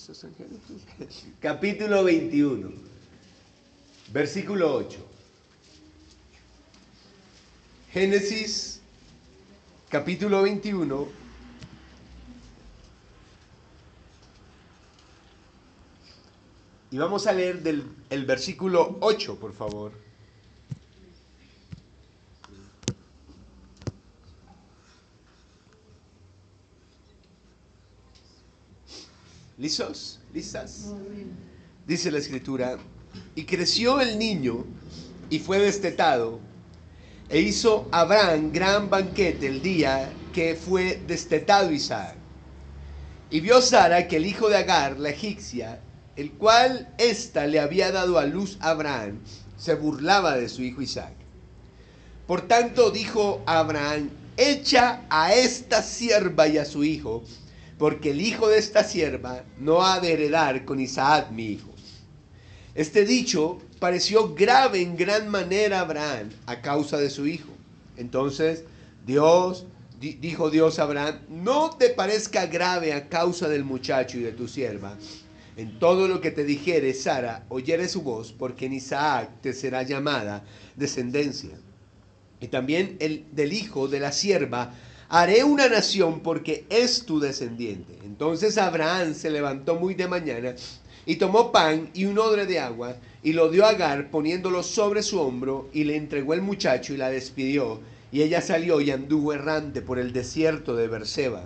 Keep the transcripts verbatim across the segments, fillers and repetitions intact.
Eso es en Génesis. Capítulo veintiuno, versículo ocho. Génesis, capítulo veintiuno, y vamos a leer del el versículo ocho, por favor. ¿Listos? ¿Listas? Dice la escritura: y creció el niño y fue destetado, e hizo Abraham gran banquete el día que fue destetado Isaac. Y vio Sara que el hijo de Agar, la egipcia, el cual ésta le había dado a luz a Abraham, se burlaba de su hijo Isaac. Por tanto dijo a Abraham: echa a esta sierva y a su hijo, porque el hijo de esta sierva no ha de heredar con Isaac mi hijo. Este dicho pareció grave en gran manera a Abraham a causa de su hijo. Entonces Dios, di, dijo Dios a Abraham: no te parezca grave a causa del muchacho y de tu sierva. En todo lo que te dijere Sara, oyere su voz, porque en Isaac te será llamada descendencia. Y también el del hijo de la sierva haré una nación, porque es tu descendiente. Entonces Abraham se levantó muy de mañana y tomó pan y un odre de agua y lo dio a Agar, poniéndolo sobre su hombro, y le entregó el muchacho y la despidió. Y ella salió y anduvo errante por el desierto de Beerseba.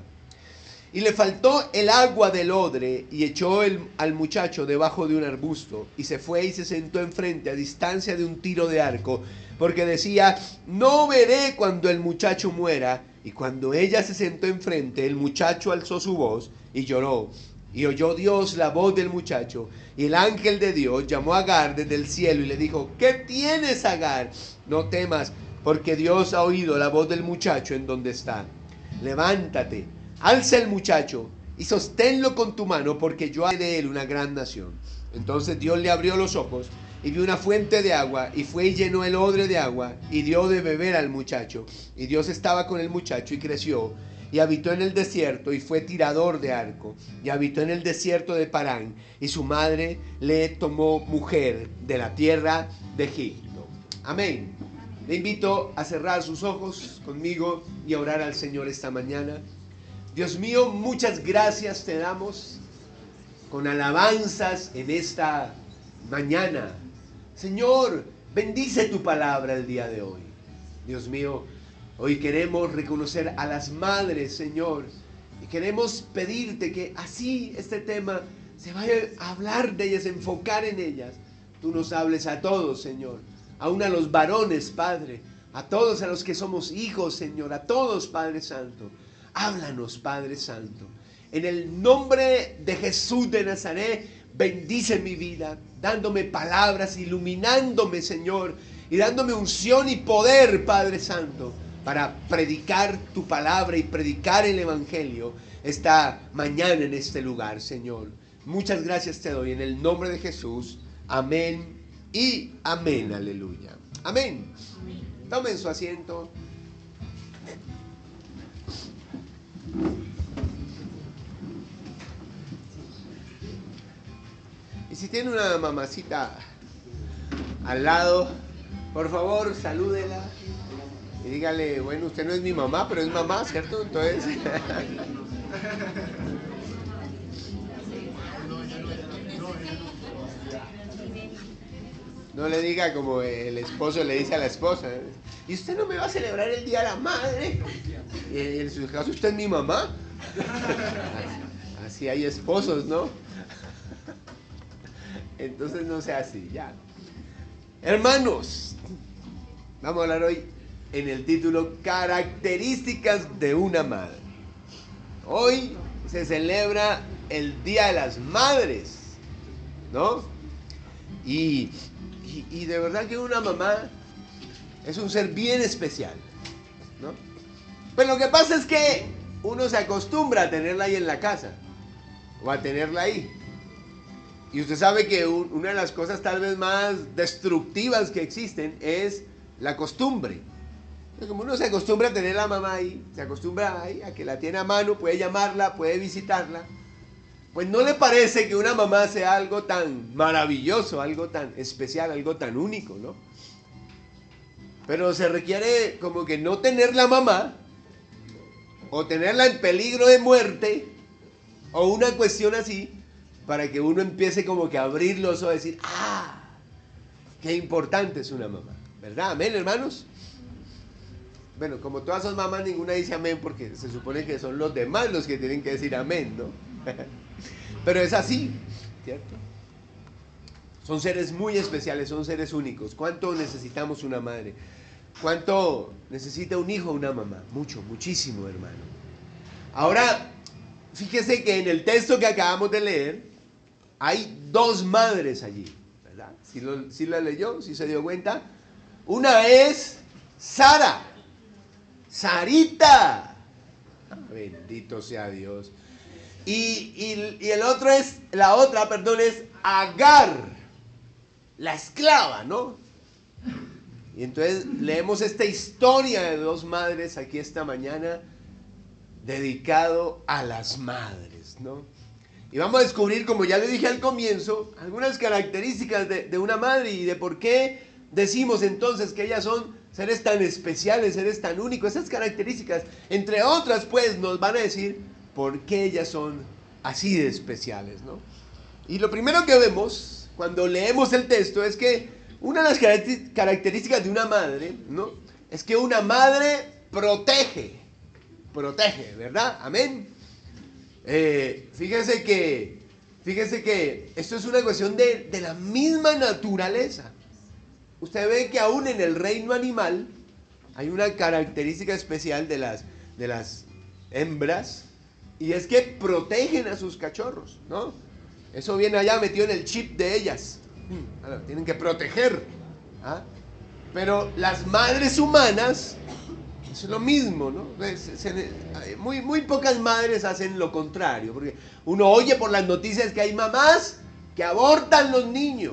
Y le faltó el agua del odre, y echó el, al muchacho debajo de un arbusto, y se fue y se sentó enfrente a distancia de un tiro de arco, porque decía: no veré cuando el muchacho muera. Y cuando ella se sentó enfrente, el muchacho alzó su voz y lloró. Y oyó Dios la voz del muchacho, y el ángel de Dios llamó a Agar desde el cielo y le dijo: ¿qué tienes, Agar? No temas, porque Dios ha oído la voz del muchacho en donde está. Levántate, alza el muchacho y sosténlo con tu mano, porque yo haré de él una gran nación. Entonces Dios le abrió los ojos y vio una fuente de agua, y fue y llenó el odre de agua y dio de beber al muchacho. Y Dios estaba con el muchacho y creció, y habitó en el desierto, y fue tirador de arco, y habitó en el desierto de Parán, y su madre le tomó mujer de la tierra de Egipto. Amén. Le invito a cerrar sus ojos conmigo y a orar al Señor esta mañana. Dios mío, muchas gracias te damos con alabanzas en esta mañana. Señor, bendice tu palabra el día de hoy. Dios mío, hoy queremos reconocer a las madres, Señor, y queremos pedirte que así este tema se vaya a hablar de ellas, enfocar en ellas. Tú nos hables a todos, Señor, aún a los varones, Padre, a todos a los que somos hijos, Señor, a todos, Padre Santo. Háblanos, Padre Santo. En el nombre de Jesús de Nazaret, bendice mi vida, dándome palabras, iluminándome, Señor, y dándome unción y poder, Padre Santo, para predicar tu palabra y predicar el Evangelio esta mañana en este lugar, Señor. Muchas gracias te doy en el nombre de Jesús. Amén y amén. Aleluya. Amén. Tomen su asiento. Y si tiene una mamacita al lado, por favor, salúdela y dígale: bueno, usted no es mi mamá, pero es mamá, ¿cierto? Entonces, no le diga como el esposo le dice a la esposa: ¿y usted no me va a celebrar el Día de la Madre? Y en su caso, ¿usted es mi mamá? Así hay esposos, ¿no? Entonces no sea así, ya. Hermanos, vamos a hablar hoy en el título: características de una madre. Hoy se celebra el Día de las Madres, ¿no? Y, y, y de verdad que una mamá es un ser bien especial, ¿no? Pero lo que pasa es que uno se acostumbra a tenerla ahí en la casa, o a tenerla ahí. Y usted sabe que un, una de las cosas tal vez más destructivas que existen es la costumbre. Como uno se acostumbra a tener a la mamá ahí, se acostumbra ahí a que la tiene a mano, puede llamarla, puede visitarla. pues no le parece que una mamá sea algo tan maravilloso, algo tan especial, algo tan único, ¿no? Pero se requiere como que no tener la mamá, o tenerla en peligro de muerte, o una cuestión así, para que uno empiece como que a abrir los ojos y decir, ah, qué importante es una mamá, ¿verdad? Amén, hermanos. Bueno, como todas son mamás, ninguna dice amén, porque se supone que son los demás los que tienen que decir amén, ¿no? Pero es así, ¿cierto? Son seres muy especiales, son seres únicos. ¿Cuánto necesitamos una madre? ¿Cuánto necesita un hijo una mamá? Mucho, muchísimo, hermano. Ahora, fíjese que en el texto que acabamos de leer, hay dos madres allí, ¿verdad? ¿Sí, lo, sí la leyó? ¿Sí se dio cuenta? Una es Sara, Sarita. Bendito sea Dios. Y, y, y el otro es, la otra, perdón, es Agar, la esclava, ¿no? Y entonces leemos esta historia de dos madres aquí esta mañana, dedicado a las madres, ¿no? Y vamos a descubrir, como ya le dije al comienzo, algunas características de, de una madre y de por qué decimos entonces que ellas son seres tan especiales, seres tan únicos. Esas características, entre otras, pues, nos van a decir por qué ellas son así de especiales, ¿no? Y lo primero que vemos cuando leemos el texto es que una de las características de una madre, ¿no?, es que una madre protege, protege, ¿verdad? Amén. Eh, fíjese que, fíjese que esto es una cuestión de, de la misma naturaleza. Usted ve que aún en el reino animal hay una característica especial de las, de las hembras, y es que protegen a sus cachorros, ¿no? Eso viene allá metido en el chip de ellas. Ahora, tienen que proteger, ¿ah? Pero las madres humanas es lo mismo, ¿no? Se, se, muy, muy pocas madres hacen lo contrario, porque uno oye por las noticias que hay mamás que abortan los niños,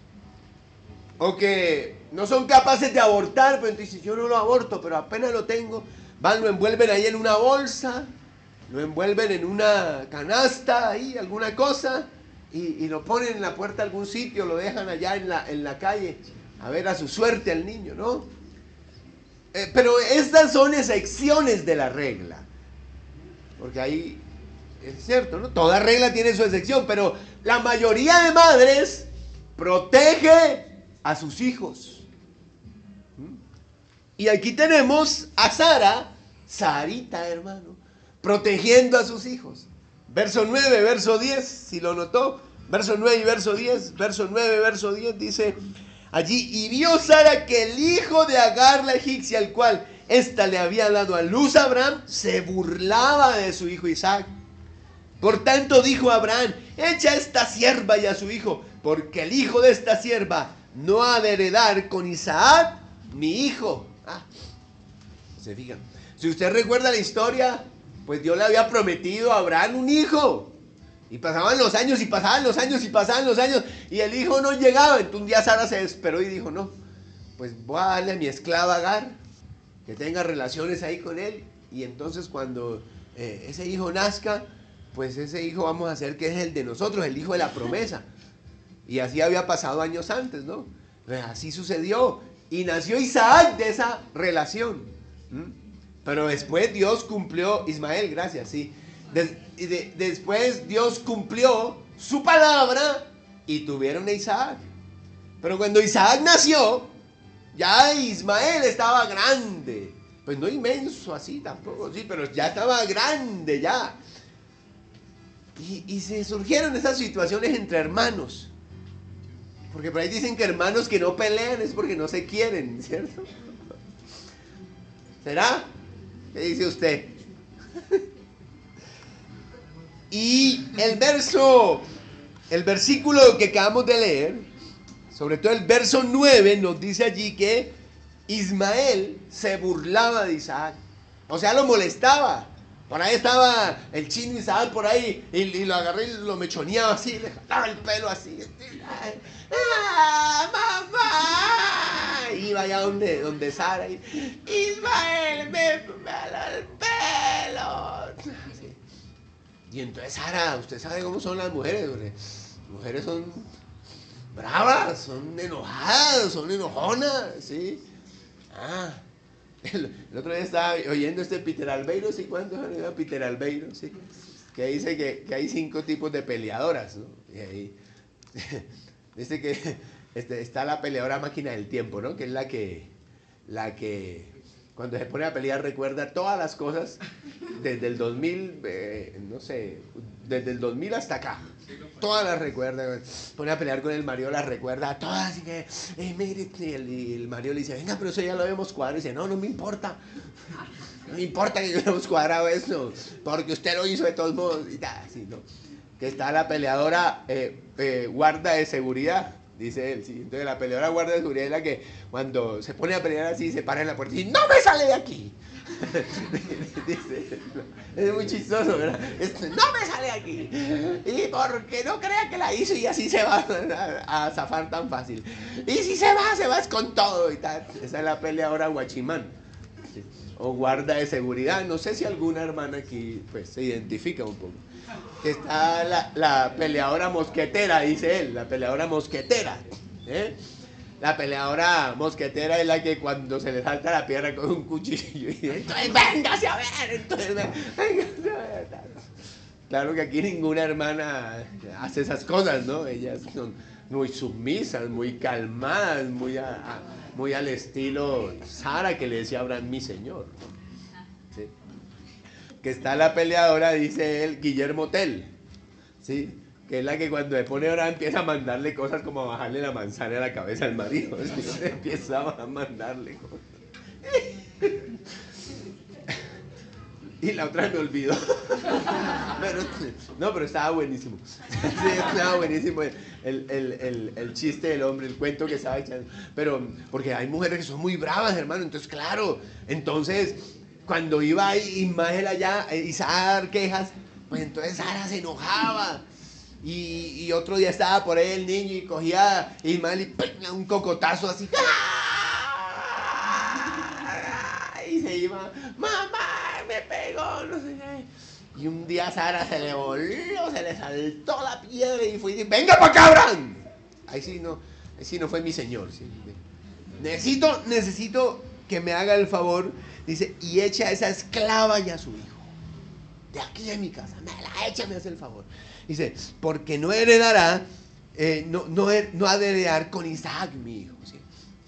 o que no son capaces de abortar, pero entonces dicen, yo no lo aborto, pero apenas lo tengo, van, lo envuelven ahí en una bolsa, lo envuelven en una canasta, ahí, alguna cosa, y, y lo ponen en la puerta de algún sitio, lo dejan allá en la, en la calle, a ver a su suerte al niño, ¿no? Eh, pero estas son excepciones de la regla, porque ahí es cierto, ¿no? Toda regla tiene su excepción, pero la mayoría de madres protege a sus hijos. ¿Mm? Y aquí tenemos a Sara, Sarita, hermano, protegiendo a sus hijos. Verso nueve, verso diez, si lo notó, verso nueve y verso diez, verso nueve, verso diez, dice allí, y vio Sara que el hijo de Agar la egipcia, al cual ésta le había dado a luz a Abraham, se burlaba de su hijo Isaac. Por tanto dijo Abraham, echa a esta sierva y a su hijo, porque el hijo de esta sierva no ha de heredar con Isaac, mi hijo. Ah, se fijan. Si usted recuerda la historia, pues Dios le había prometido a Abraham un hijo. Y pasaban los años y pasaban los años y pasaban los años y el hijo no llegaba. Entonces un día Sara se desesperó y dijo, no, pues voy a darle a mi esclava Agar, que tenga relaciones ahí con él. Y entonces cuando eh, ese hijo nazca, pues ese hijo vamos a hacer que es el de nosotros, el hijo de la promesa. Y así había pasado años antes, ¿no? Pues así sucedió. Y nació Isaac de esa relación. ¿Mm? Pero después Dios cumplió, Ismael, gracias, sí. De, de, después Dios cumplió su palabra y tuvieron a Isaac. Pero cuando Isaac nació, ya Ismael estaba grande. Pues no inmenso así tampoco, sí, pero ya estaba grande ya. Y, y se surgieron esas situaciones entre hermanos. Porque por ahí dicen que hermanos que no pelean es porque no se quieren, ¿cierto? ¿Será? ¿Qué dice usted? Y el verso, el versículo que acabamos de leer, sobre todo el verso nueve, nos dice allí que Ismael se burlaba de Isaac. O sea, lo molestaba. Por ahí estaba el chino Isaac por ahí y, y lo agarré y lo mechoneaba así, le jalaba el pelo así. ¡Ah, mamá! Y iba allá donde, donde Sara y Ismael, me pela el pelo. Así. Y entonces Sara, usted sabe cómo son las mujeres, hombre. Las mujeres son bravas, son enojadas, son enojonas, ¿sí? Ah, el, el otro día estaba oyendo este Peter Albeiro, ¿sí? ¿Cuánto era Peter Albeiro? ¿Sí? Que dice que, que hay cinco tipos de peleadoras, ¿no? Y ahí dice que este, está la peleadora máquina del tiempo, ¿no? Que es la que, la que cuando se pone a pelear recuerda todas las cosas desde el dos mil, eh, no sé, desde el dos mil hasta acá. Todas las recuerda, pone a pelear con el marido, las recuerda todas, y que, eh, mire, y el, y el marido le dice, venga, pero eso ya lo habíamos cuadrado, y dice, no, no me importa, no me importa que yo hayamos cuadrado eso, porque usted lo hizo de todos modos, y tal, así, ¿no? Que está la peleadora eh, eh, guarda de seguridad, dice él, ¿sí? Entonces la peleadora guarda de seguridad es la que cuando se pone a pelear así, se para en la puerta y dice, ¡no me sale de aquí! Dice, es muy chistoso, ¿verdad? Es, no me sale aquí. Y porque no crea que la hizo y así se va a, a zafar tan fácil. Y si se va, se va con todo y tal. Esa es la peleadora guachimán. ¿Sí? O guarda de seguridad. No sé si alguna hermana aquí pues, se identifica un poco. Que está la, la peleadora mosquetera, dice él. La peleadora mosquetera. ¿Eh? La peleadora mosquetera es la que cuando se le salta la pierna con un cuchillo y dice, entonces véngase a ver, entonces véngase a ver. Claro que aquí ninguna hermana hace esas cosas, ¿no? Ellas son muy sumisas, muy calmadas, muy, a, a, muy al estilo Sara que le decía a Abraham, mi señor. ¿Sí? Que está la peleadora, dice él, Guillermo Tell, ¿sí? Que es la que cuando se pone ahora empieza a mandarle cosas como a bajarle la manzana a la cabeza al marido. ¿Sí? Empieza a mandarle cosas. Y la otra me olvidó. Pero, no, pero estaba buenísimo. Sí, estaba buenísimo el, el, el, el chiste del hombre, el cuento que estaba echando. Pero, porque hay mujeres que son muy bravas, hermano. Entonces, claro, entonces, cuando iba Ismael allá, Isaac a dar quejas, pues entonces Sara se enojaba. Y, y otro día estaba por ahí el niño y cogía a Ismael y ¡pum! Un cocotazo así. Y se iba, mamá, me pegó, no sé qué. Y un día a Sara se le voló, se le saltó la piedra y fue y dice, venga para acá, Abraham. Ahí sí no, ahí sí no fue mi señor. ¿Sí? Necesito, necesito que me haga el favor, dice, y echa a esa esclava y a su hijo. De aquí de mi casa, me la echa, me hace el favor. Dice, porque no heredará, eh, no, no, no ha de heredar con Isaac, mi hijo. ¿Sí?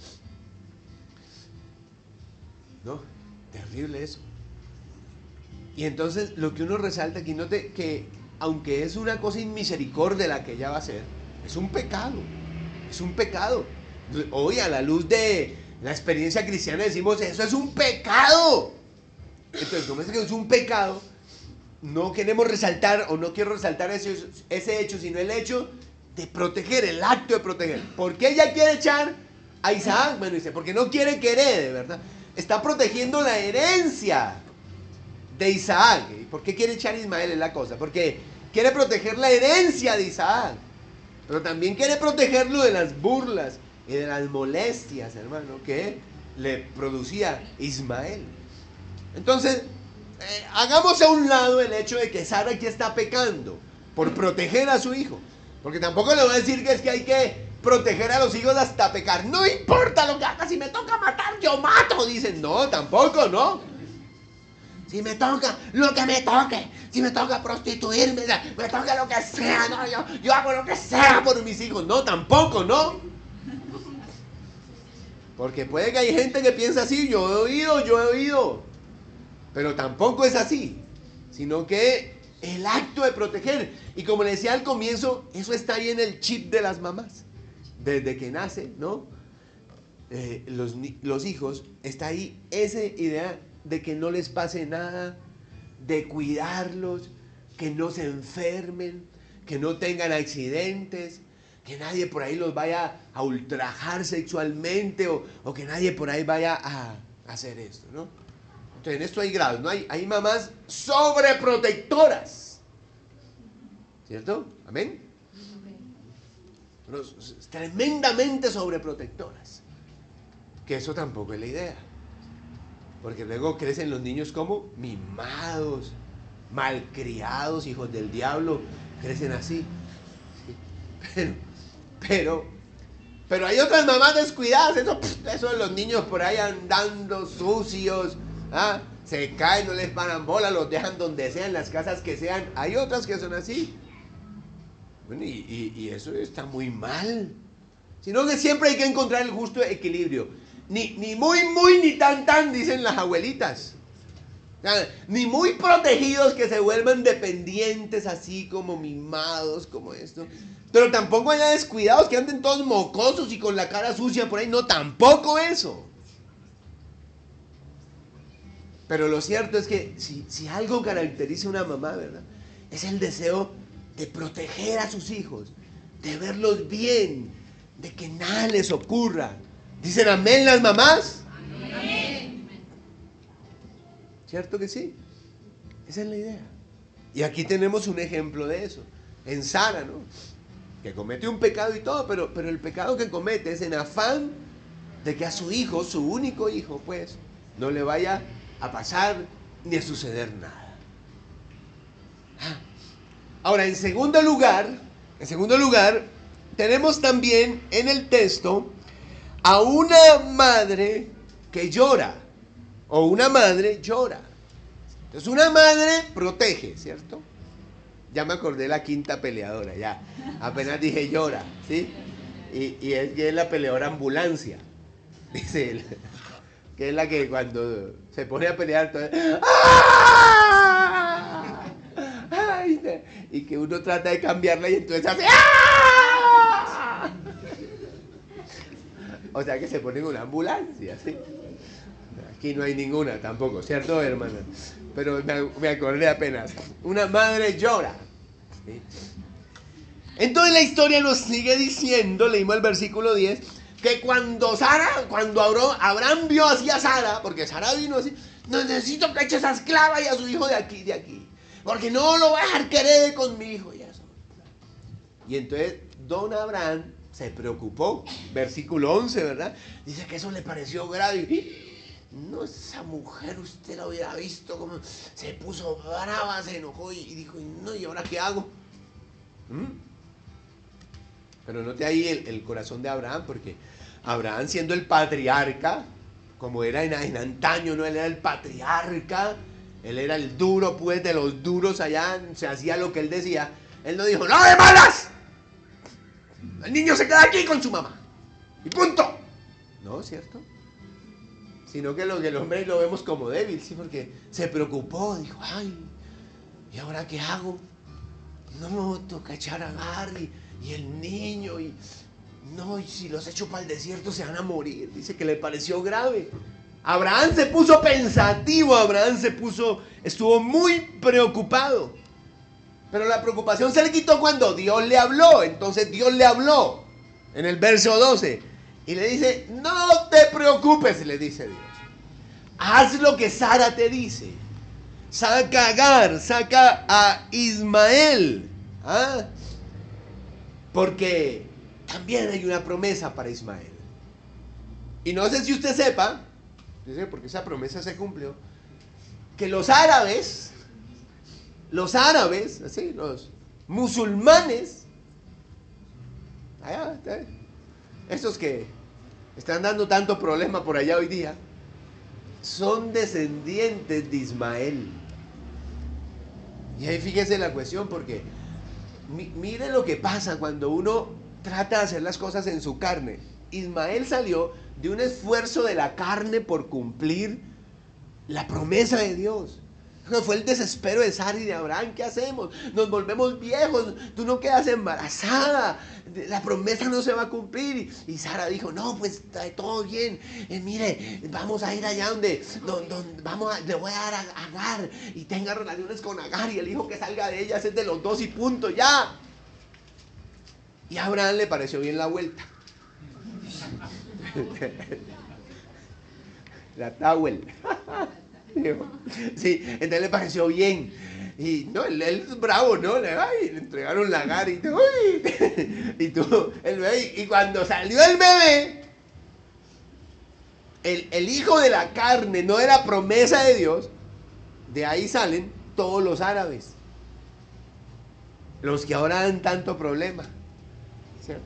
¿No? Terrible eso. Y entonces lo que uno resalta aquí, note que aunque es una cosa inmisericordia la que ella va a hacer, es un pecado. Es un pecado. Hoy a la luz de la experiencia cristiana decimos, eso es un pecado. Entonces, como es que es un pecado, no queremos resaltar, o no quiero resaltar ese, ese hecho, sino el hecho de proteger, el acto de proteger. ¿Por qué ella quiere echar a Isaac? Bueno, dice, porque no quiere que herede, ¿verdad? Está protegiendo la herencia de Isaac. ¿Por qué quiere echar a Ismael? Es la cosa. Porque quiere proteger la herencia de Isaac. Pero también quiere protegerlo de las burlas y de las molestias, hermano, que le producía Ismael. Entonces, Eh, hagamos a un lado el hecho de que Sara aquí está pecando por proteger a su hijo, porque tampoco le voy a decir que es que hay que proteger a los hijos hasta pecar. No importa lo que haga, si me toca matar, yo mato. Dicen, no, tampoco, no. Si me toca, lo que me toque. Si me toca prostituirme, me toca lo que sea, no, yo, yo hago lo que sea por mis hijos. No, tampoco, no. Porque puede que hay gente que piensa así, yo he oído, yo he oído. Pero tampoco es así, sino que el acto de proteger, y como le decía al comienzo, eso está ahí en el chip de las mamás, desde que nace, ¿no? Eh, los, los hijos, está ahí esa idea de que no les pase nada, de cuidarlos, que no se enfermen, que no tengan accidentes, que nadie por ahí los vaya a ultrajar sexualmente, o, o que nadie por ahí vaya a, a hacer esto, ¿no? Entonces, en esto hay grados, ¿no? Hay, hay mamás sobreprotectoras. ¿Cierto? ¿Amén? Pero, tremendamente sobreprotectoras. Que eso tampoco es la idea. Porque luego crecen los niños como mimados, malcriados, hijos del diablo, crecen así. Pero, pero, pero hay otras mamás descuidadas, eso, eso de los niños por ahí andando sucios, ¿ah? Se caen, no les paran bola, los dejan donde sean, las casas que sean. Hay otras que son así. Bueno, y, y, y eso está muy mal. Sino que siempre hay que encontrar el justo equilibrio. Ni, ni muy, muy, ni tan, tan, dicen las abuelitas. O sea, ni muy protegidos que se vuelvan dependientes, así como mimados, como esto. Pero tampoco haya descuidados que anden todos mocosos y con la cara sucia por ahí. No, tampoco eso. Pero lo cierto es que si, si algo caracteriza a una mamá, ¿verdad? Es el deseo de proteger a sus hijos, de verlos bien, de que nada les ocurra. ¿Dicen amén las mamás? Amén. ¿Cierto que sí? Esa es la idea. Y aquí tenemos un ejemplo de eso. En Sara, ¿no? Que comete un pecado y todo, pero, pero el pecado que comete es en afán de que a su hijo, su único hijo, pues, no le vaya a pasar ni a suceder nada. Ahora, en segundo lugar, en segundo lugar, tenemos también en el texto a una madre que llora, o una madre llora. Entonces, una madre protege, ¿cierto? Ya me acordé de la quinta peleadora, ya. Apenas dije llora, ¿sí? Y, y es que es la peleadora ambulancia, dice él. Que es la que cuando se pone a pelear, todo, ¡ah! ¡Ay! Y que uno trata de cambiarla y entonces hace ¡ah! O sea que se pone en una ambulancia, ¿sí? Aquí no hay ninguna tampoco, ¿cierto, hermana? Pero me, me acordé apenas. Una madre llora, ¿sí? Entonces la historia nos sigue diciendo, leímos el versículo diez, que cuando Sara, cuando Abraham vio así a Sara, porque Sara vino así, no, necesito que eche esa esclava y a su hijo de aquí, de aquí, porque no lo voy a dejar que herede con mi hijo y eso. Y entonces don Abraham se preocupó, versículo once, ¿verdad? Dice que eso le pareció grave. No, esa mujer usted la hubiera visto como se puso brava, se enojó y dijo, no, ¿y ahora qué hago? ¿Mm? Pero note ahí el, el corazón de Abraham, porque Abraham, siendo el patriarca, como era en, en antaño, ¿no? Él era el patriarca, él era el duro, pues, de los duros allá, se hacía lo que él decía. Él no dijo, ¡no de malas! El niño se queda aquí con su mamá, y punto. No, ¿cierto? Sino que, lo, que el hombre lo vemos como débil, ¿sí? Porque se preocupó, dijo, ay, ¿y ahora qué hago? No, toca echar a Agar y, y el niño, y no, y si los echo para el desierto se van a morir. Dice que le pareció grave. Abraham se puso pensativo, Abraham se puso, estuvo muy preocupado. Pero la preocupación se le quitó cuando Dios le habló. Entonces Dios le habló en el verso doce. Y le dice, no te preocupes, le dice Dios. Haz lo que Sara te dice. Saca a Agar, saca a Ismael. ¿Ah? Porque también hay una promesa para Ismael. Y no sé si usted sepa, porque esa promesa se cumplió, que los árabes, los árabes, así, los musulmanes, allá, estos que están dando tanto problema por allá hoy día, son descendientes de Ismael. Y ahí fíjese la cuestión, porque mi, mire lo que pasa cuando uno trata de hacer las cosas en su carne. Ismael salió de un esfuerzo de la carne por cumplir la promesa de Dios. Fue el desespero de Sara y de Abraham. ¿Qué hacemos? Nos volvemos viejos, tú no quedas embarazada, la promesa no se va a cumplir. Y Sara dijo, no, pues está todo bien, eh, mire, vamos a ir allá donde, donde, donde vamos a, le voy a dar a Agar y tenga relaciones con Agar, y el hijo que salga de ella es de los dos y punto, ya. Y a Abraham le pareció bien la vuelta. La Tawel. Sí, entonces le pareció bien. Y no, él, él es bravo, ¿no? Le, ay, le entregaron la Agar y tú, uy, y tú, el bebé. Y cuando salió el bebé, el, el hijo de la carne, no de la promesa de Dios, de ahí salen todos los árabes, los que ahora dan tanto problema, ¿cierto?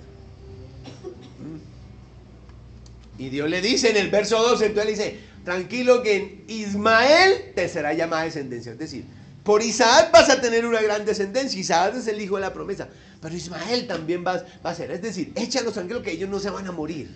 Y Dios le dice en el verso doce, entonces le dice, tranquilo que en Ismael te será llamada descendencia. Es decir, por Isaac vas a tener una gran descendencia. Isaac es el hijo de la promesa, pero Ismael también va, va a ser. Es decir, échalos tranquilos que ellos no se van a morir.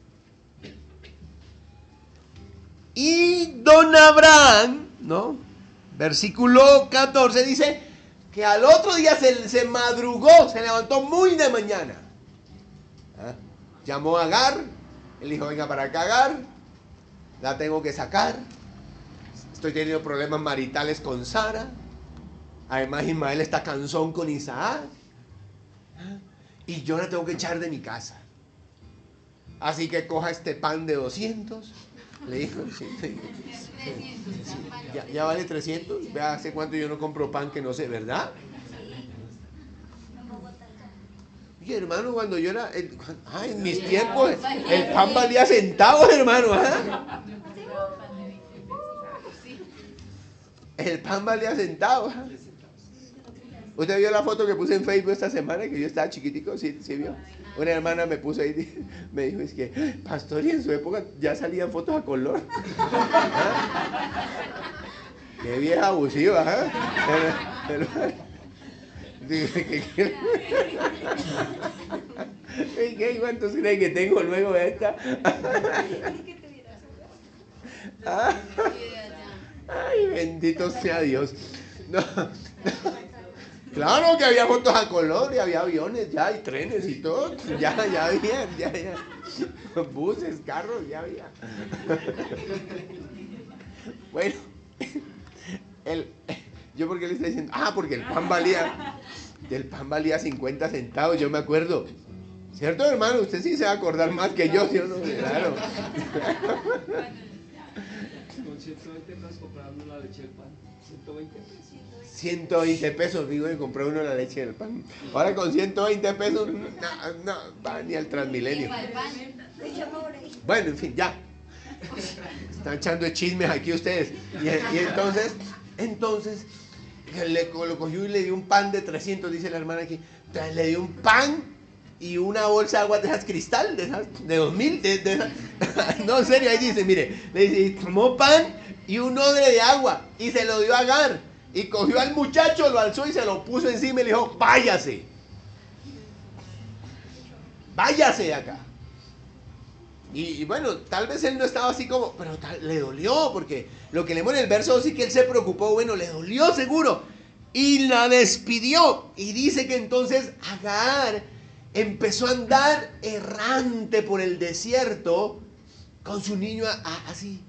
Y don Abraham, ¿no? Versículo catorce dice que al otro día se, se madrugó, se levantó muy de mañana. ¿Ah? Llamó a Agar, él dijo, venga para acá Agar, la tengo que sacar. Estoy teniendo problemas maritales con Sara. Además Ismael está cansón con Isaac. ¿Ah? Y yo la tengo que echar de mi casa. Así que coja este pan de doscientos. Le dijo, sí, sí, sí, ya, ya vale trescientos. Vea, hace cuánto yo no compro pan que no sé, ¿verdad? Y hermano, cuando yo era, el, ay, en mis tiempos, el pan valía centavos, hermano. ¿Ah? El pan valía centavos. ¿Ah? ¿Usted vio la foto que puse en Facebook esta semana que yo estaba chiquitico? ¿Sí, sí vio? Una hermana me puso ahí, me dijo, es que, pastor, y en su época ya salían fotos a color. ¿Ah? Qué vieja abusiva, ¿ah? Pero, pero, ¿qué, ¿Cuántos creen que tengo luego de esta? ¿Ah? Ay, bendito sea Dios. No, no. Claro que había fotos a color y había aviones ya y trenes y todo. Ya, ya había, ya, ya. Buses, carros, ya había. Bueno, el, yo porque le estoy diciendo, ah, porque el pan valía, el pan valía cincuenta centavos, yo me acuerdo. ¿Cierto, hermano? Usted sí se va a acordar más que yo, ¿sí o no? Claro. Con ciento veinte pesos comprando la leche del pan. ciento veinte pesos. ciento veinte pesos, digo, de comprar uno la leche del pan. Ahora con ciento veinte pesos, no, no, va ni al Transmilenio. Bueno, en fin, ya. Están echando chismes aquí ustedes. Y, y entonces, entonces, le, lo cogió y le dio un pan de trescientos, dice la hermana aquí. Entonces, le dio un pan y una bolsa de agua de esas cristal, de esas, de dos mil, de, de esas. No, en serio, ahí dice, mire, le dice, tomó pan y un odre de agua y se lo dio a Agar. Y cogió al muchacho, lo alzó y se lo puso encima y le dijo, váyase. Váyase de acá. Y, y bueno, tal vez él no estaba así como, pero tal, le dolió, porque lo que leemos en el verso sí que él se preocupó, bueno, le dolió seguro. Y la despidió. Y dice que entonces Agar empezó a andar errante por el desierto con su niño a, a, así.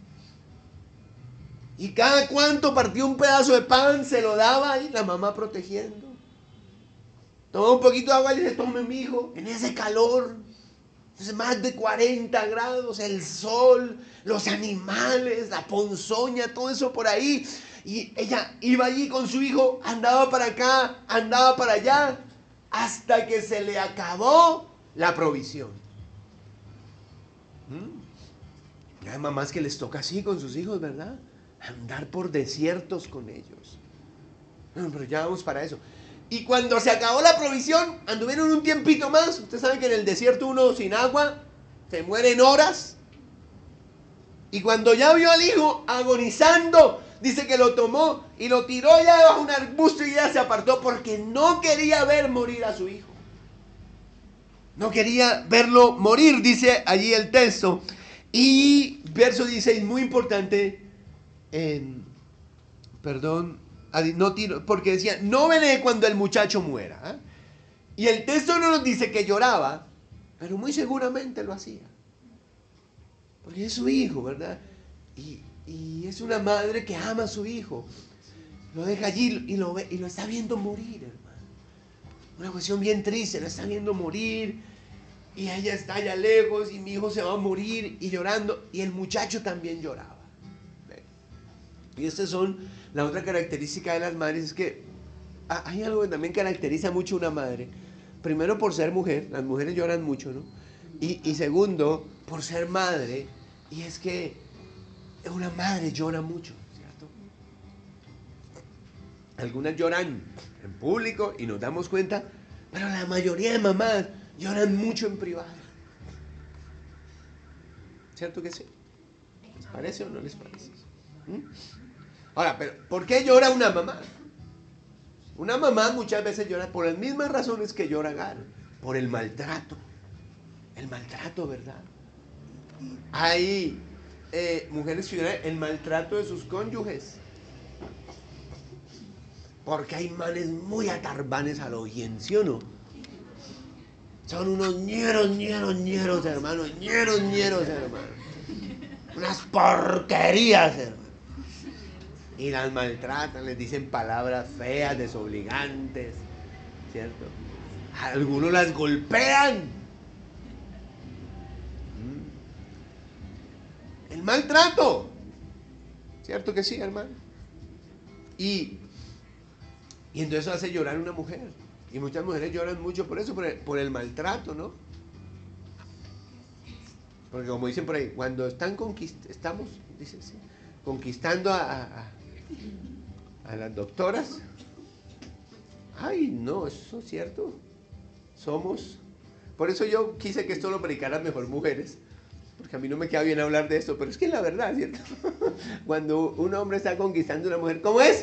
Y cada cuanto partía un pedazo de pan, se lo daba y la mamá protegiendo. Tomaba un poquito de agua y le dice, tome mi hijo, en ese calor, entonces más de cuarenta grados, el sol, los animales, la ponzoña, todo eso por ahí. Y ella iba allí con su hijo, andaba para acá, andaba para allá, hasta que se le acabó la provisión. ¿Mm? Hay mamás que les toca así con sus hijos, ¿verdad? Andar por desiertos con ellos. Bueno, pero ya vamos para eso. Y cuando se acabó la provisión, anduvieron un tiempito más. Usted sabe que en el desierto uno sin agua se muere en horas. Y cuando ya vio al hijo agonizando, dice que lo tomó y lo tiró ya debajo de un arbusto y ya se apartó porque no quería ver morir a su hijo. No quería verlo morir, dice allí el texto. Y verso dieciséis, muy importante. En, perdón, no tiro, porque decía, no veré cuando el muchacho muera. ¿eh? Y el texto no nos dice que lloraba, pero muy seguramente lo hacía. Porque es su hijo, ¿verdad? Y, y es una madre que ama a su hijo. Lo deja allí y lo, ve, y lo está viendo morir, hermano. Una cuestión bien triste, lo está viendo morir. Y ella está allá lejos y mi hijo se va a morir y llorando. Y el muchacho también lloraba. Y estas son, la otra característica de las madres es que hay algo que también caracteriza mucho a una madre. Primero por ser mujer, las mujeres lloran mucho, ¿no? Y, y segundo, por ser madre, y es que una madre llora mucho, ¿cierto? Algunas lloran en público y nos damos cuenta, pero la mayoría de mamás lloran mucho en privado. ¿Cierto que sí? ¿Les parece o no les parece? ¿Mm? Ahora, pero ¿por qué llora una mamá? Una mamá muchas veces llora por las mismas razones que llora Agar, por el maltrato. El maltrato, ¿verdad? Hay eh, mujeres que lloran el maltrato de sus cónyuges. Porque hay manes muy atarbanes a lo bien, ¿sí o no? Son unos ñeros, ñeros, ñeros, hermano. Ñeros, ñeros, hermano. Unas porquerías, hermano. Y las maltratan, les dicen palabras feas, desobligantes, ¿cierto? Algunos las golpean. El maltrato. ¿Cierto que sí, hermano? Y, y entonces eso hace llorar a una mujer. Y muchas mujeres lloran mucho por eso, por el, por el maltrato, ¿no? Porque como dicen por ahí, cuando están conquist estamos, dicen, sí, conquistando a, a, a las doctoras. Ay, no, eso es cierto. Somos. Por eso yo quise que esto lo predicaran mejor mujeres. Porque a mí no me queda bien hablar de esto, pero es que es la verdad, ¿cierto? Cuando un hombre está conquistando a una mujer, ¿cómo es?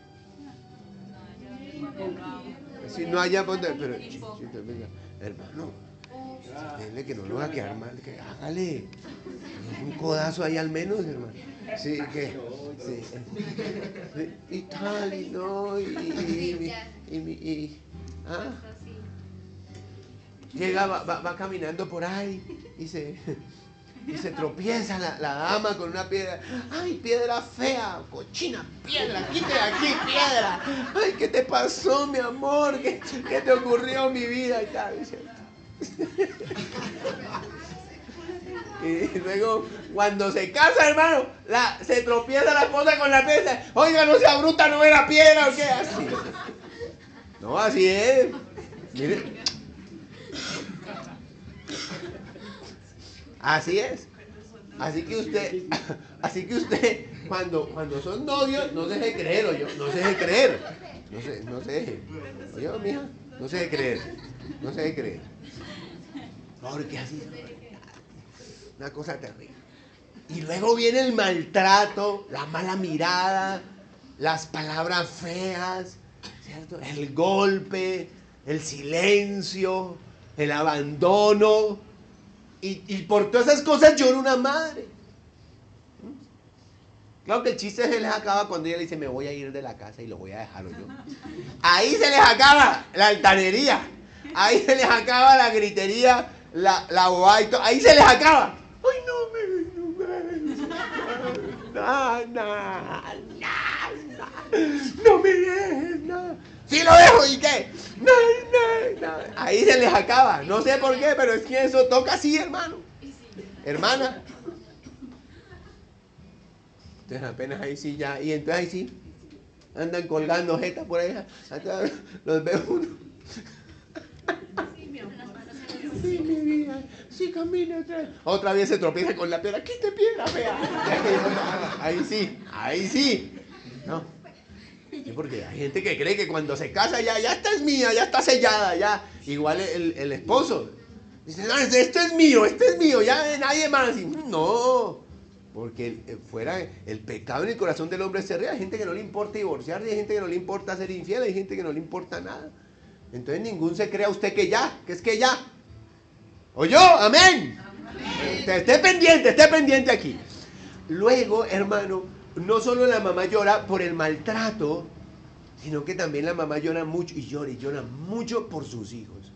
Si no haya poder, pero chichito, venga, hermano, dile que no lo va a quedar mal, que hágale un codazo ahí al menos, hermano. Sí, que, sí, sí, y tal, y no, y, y, y, y, y, y ¿ah? Llega, va, va, va caminando por ahí y se... Y se tropieza la, la dama con una piedra. ¡Ay, piedra fea! ¡Cochina piedra! ¡Quite de aquí, piedra! ¡Ay, qué te pasó, mi amor! ¿Qué, qué te ocurrió en mi vida? Y tal, y luego, cuando se casa, hermano, la, se tropieza la esposa con la piedra. Oiga, no sea bruta, no era piedra o qué. Así. No, así es. Mire. Así es. Así que usted, así que usted, cuando, cuando son novios, no se deje creer, oye, no se deje creer. No se, no se deje. Oye, mija, no se deje creer. No se deje creer. Porque así es una cosa terrible. Y luego viene el maltrato, la mala mirada, las palabras feas, ¿cierto? El golpe, el silencio, el abandono. Y, y por todas esas cosas llora una madre. Claro que el chiste se les acaba cuando ella le dice, me voy a ir de la casa y lo voy a dejar yo. Ahí se les acaba la altanería. Ahí se les acaba la gritería, la, la bobada y todo. Ahí se les acaba. Ay, no me... No, no, no, no me dejes, no. Sí lo dejo, ¿y qué? No, no, no. Ahí se les acaba. No sé por qué, pero es que eso toca así, hermano. Hermana. Entonces apenas ahí sí ya. Y entonces ahí sí. Andan colgando jetas por ahí. Los veo uno. Sí, mi vida. Sí, camina otra vez. Otra vez se tropieza con la piedra. Quite piedra, fea. Ahí sí, ahí sí. No. Sí, porque hay gente que cree que cuando se casa ya, ya esta es mía, ya está sellada, ya. Igual el, el esposo. Dice, no, esto es mío, esto es mío, ya nadie más. Y, no, porque fuera el pecado en el corazón del hombre se ríe. Hay gente que no le importa divorciar, hay gente que no le importa ser infiel, hay gente que no le importa nada. Entonces ningún se crea usted que ya, que es que ya. ¿Oyó? Amén. Amén. Esté pendiente, esté pendiente aquí. Luego, hermano, no solo la mamá llora por el maltrato, sino que también la mamá llora mucho y llora y llora mucho por sus hijos.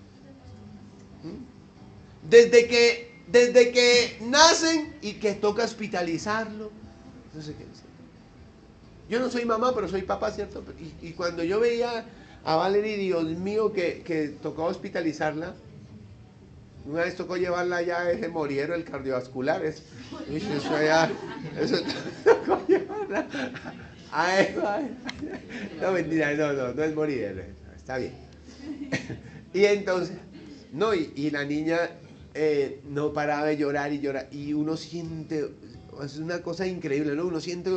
Desde que, desde que nacen y que toca hospitalizarlo. No sé qué decir. Yo no soy mamá, pero soy papá, ¿cierto? Y, y cuando yo veía a Valerie, Dios mío, que, que tocaba hospitalizarla, una vez tocó llevarla ya a ese moriero, el cardiovascular. Es, eso ya, eso tocó llevarla a eso. No, mentira, no, no, no es moriero. Está bien. Y entonces, no, y, y la niña eh, no paraba de llorar y llorar. Y uno siente, es una cosa increíble, ¿no? Uno siente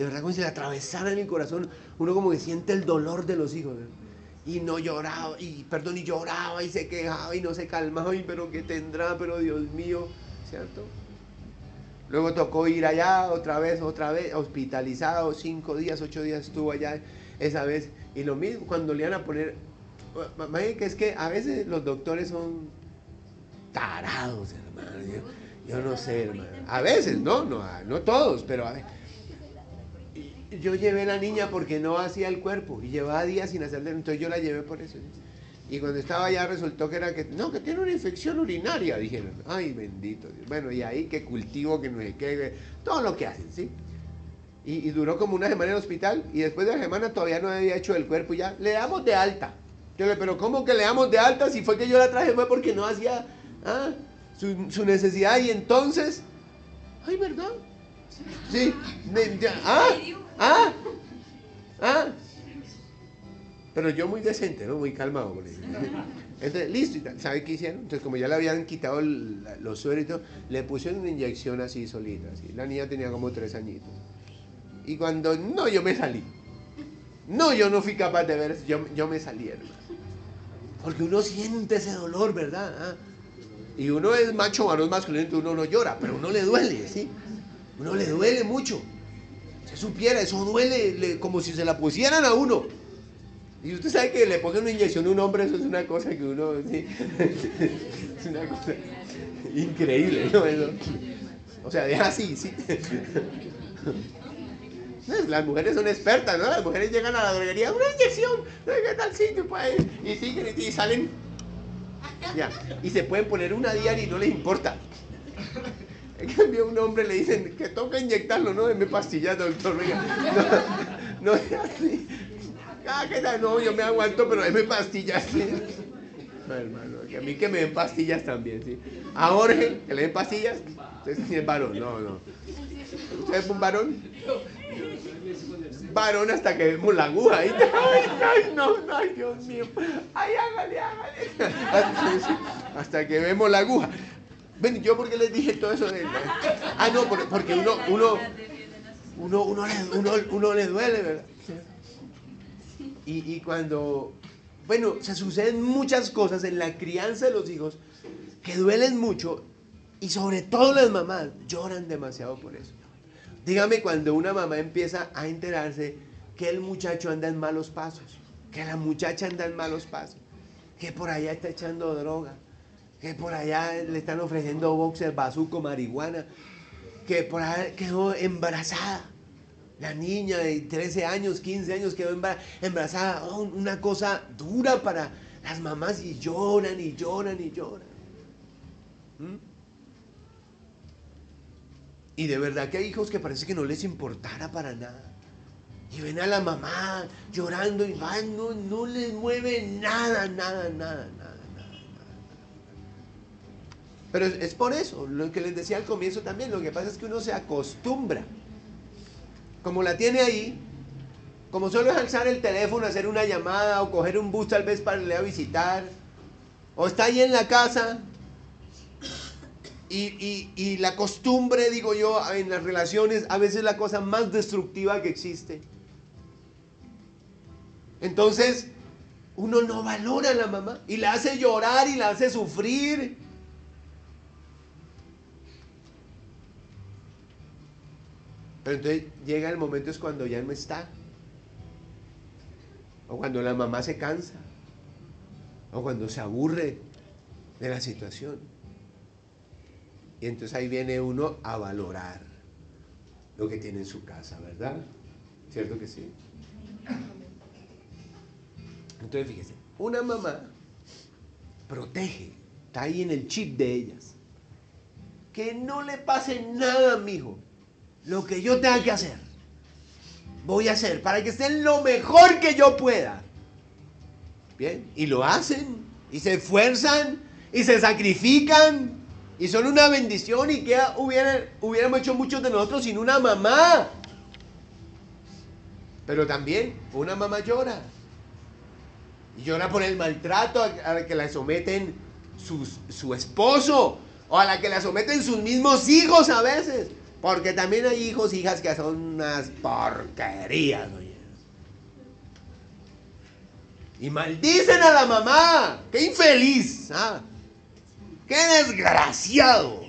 de verdad como si le atravesara en el corazón, uno como que siente el dolor de los hijos, ¿no? Y no lloraba, y perdón, y lloraba, y se quejaba, y no se calmaba, y pero qué tendrá, pero Dios mío, ¿cierto? Luego tocó ir allá otra vez, otra vez, hospitalizado, cinco días, ocho días estuvo allá esa vez, y lo mismo, cuando le iban a poner, que es que a veces los doctores son tarados, hermano, yo, yo no sé, hermano, a veces, no, no, no todos, pero a veces. Yo llevé a la niña porque no hacía el cuerpo y llevaba días sin hacerle, entonces yo la llevé por eso. Y cuando estaba allá resultó que era que, no, que tiene una infección urinaria, dijeron. Ay, bendito Dios. Bueno, y ahí que cultivo, que no sé qué, todo lo que hacen, ¿sí? Y, y duró como una semana en el hospital y después de la semana todavía no había hecho el cuerpo y ya, le damos de alta. Yo le, pero ¿cómo que le damos de alta? Si fue que yo la traje fue porque no hacía ah, su, su necesidad y entonces, ay, ¿verdad? Sí, de, de, ah, ah, ah. Pero yo muy decente, ¿no? Muy calmado. Entonces, listo, y tal. ¿Sabe qué hicieron? Entonces, como ya le habían quitado el, los sueros y todo, le pusieron una inyección así solita. Así. La niña tenía como tres añitos. Y cuando, no, yo me salí. No, yo no fui capaz de ver eso. Yo, yo me salí, hermano. Porque uno siente ese dolor, ¿verdad? ¿Ah? Y uno es macho, varón masculino, uno no llora, pero uno le duele, ¿sí? Uno le duele mucho. Si supiera, eso duele le, como si se la pusieran a uno. Y usted sabe que le pongan una inyección a un hombre, eso es una cosa que uno, ¿sí? Es una cosa increíble, ¿no? Eso, o sea, es así, ¿sí? Las mujeres son expertas, ¿no? Las mujeres llegan a la droguería, una inyección, ¿qué tal sitio? Pues, y siguen y salen, ya, y se pueden poner una diaria y no les importa. En cambio, a un hombre le dicen que toca inyectarlo, no, deme pastillas, doctor, venga. No, no es así. Ah, ¿qué tal? No, yo me aguanto, pero deme pastillas, ¿sí? No, hermano, que a mí que me den pastillas también, ¿sí? A Jorge, que le den pastillas, usted sí es varón, no, no. ¿Usted es un varón? Varón hasta que vemos la aguja. Ay, ay, no, ay, Dios mío. Ay, hágale, hágale. Hasta, hasta que vemos la aguja. Ven, yo porque les dije todo eso de... Ah, no, porque uno, uno, uno, uno, le, uno, uno le duele, ¿verdad? Y, y cuando, bueno, se suceden muchas cosas en la crianza de los hijos que duelen mucho y sobre todo las mamás lloran demasiado por eso. Dígame cuando una mamá empieza a enterarse que el muchacho anda en malos pasos, que la muchacha anda en malos pasos, que por allá está echando droga, que por allá le están ofreciendo boxer, bazuco, marihuana, que por allá quedó embarazada. La niña de trece años, quince años quedó embarazada. Oh, una cosa dura para las mamás y lloran y lloran y lloran. ¿Mm? Y de verdad que hay hijos que parece que no les importara para nada. Y ven a la mamá llorando y van, no, no les mueve nada, nada, nada, nada. Pero es, es por eso, lo que les decía al comienzo también, lo que pasa es que uno se acostumbra. Como la tiene ahí, como solo es alzar el teléfono, hacer una llamada o coger un bus tal vez para irle a visitar, o está ahí en la casa, y, y, y la costumbre, digo yo, en las relaciones, a veces es la cosa más destructiva que existe. Entonces, uno no valora a la mamá y la hace llorar y la hace sufrir. Pero entonces llega el momento es cuando ya no está. O cuando la mamá se cansa. O cuando se aburre de la situación. Y entonces ahí viene uno a valorar lo que tiene en su casa, ¿verdad? ¿Cierto que sí? Entonces fíjese, una mamá protege, está ahí en el chip de ellas. Que no le pase nada a mi hijo. Lo que yo tenga que hacer, voy a hacer para que estén lo mejor que yo pueda. Bien, y lo hacen, y se esfuerzan, y se sacrifican, y son una bendición. ¿Y qué hubieran, hubiéramos hecho muchos de nosotros sin una mamá? Pero también una mamá llora. Y llora por el maltrato a la que la someten sus, su esposo, o a la que la someten sus mismos hijos a veces. Porque también hay hijos, hijas que son unas porquerías, oye. Y maldicen a la mamá. ¡Qué infeliz! ¿Ah? ¡Qué desgraciado!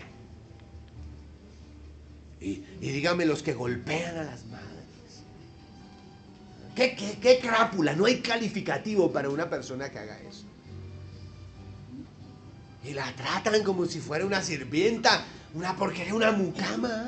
Y, y dígame los que golpean a las madres. ¿Qué, qué, qué crápula? No hay calificativo para una persona que haga eso. Y la tratan como si fuera una sirvienta, una porquería, una mucama.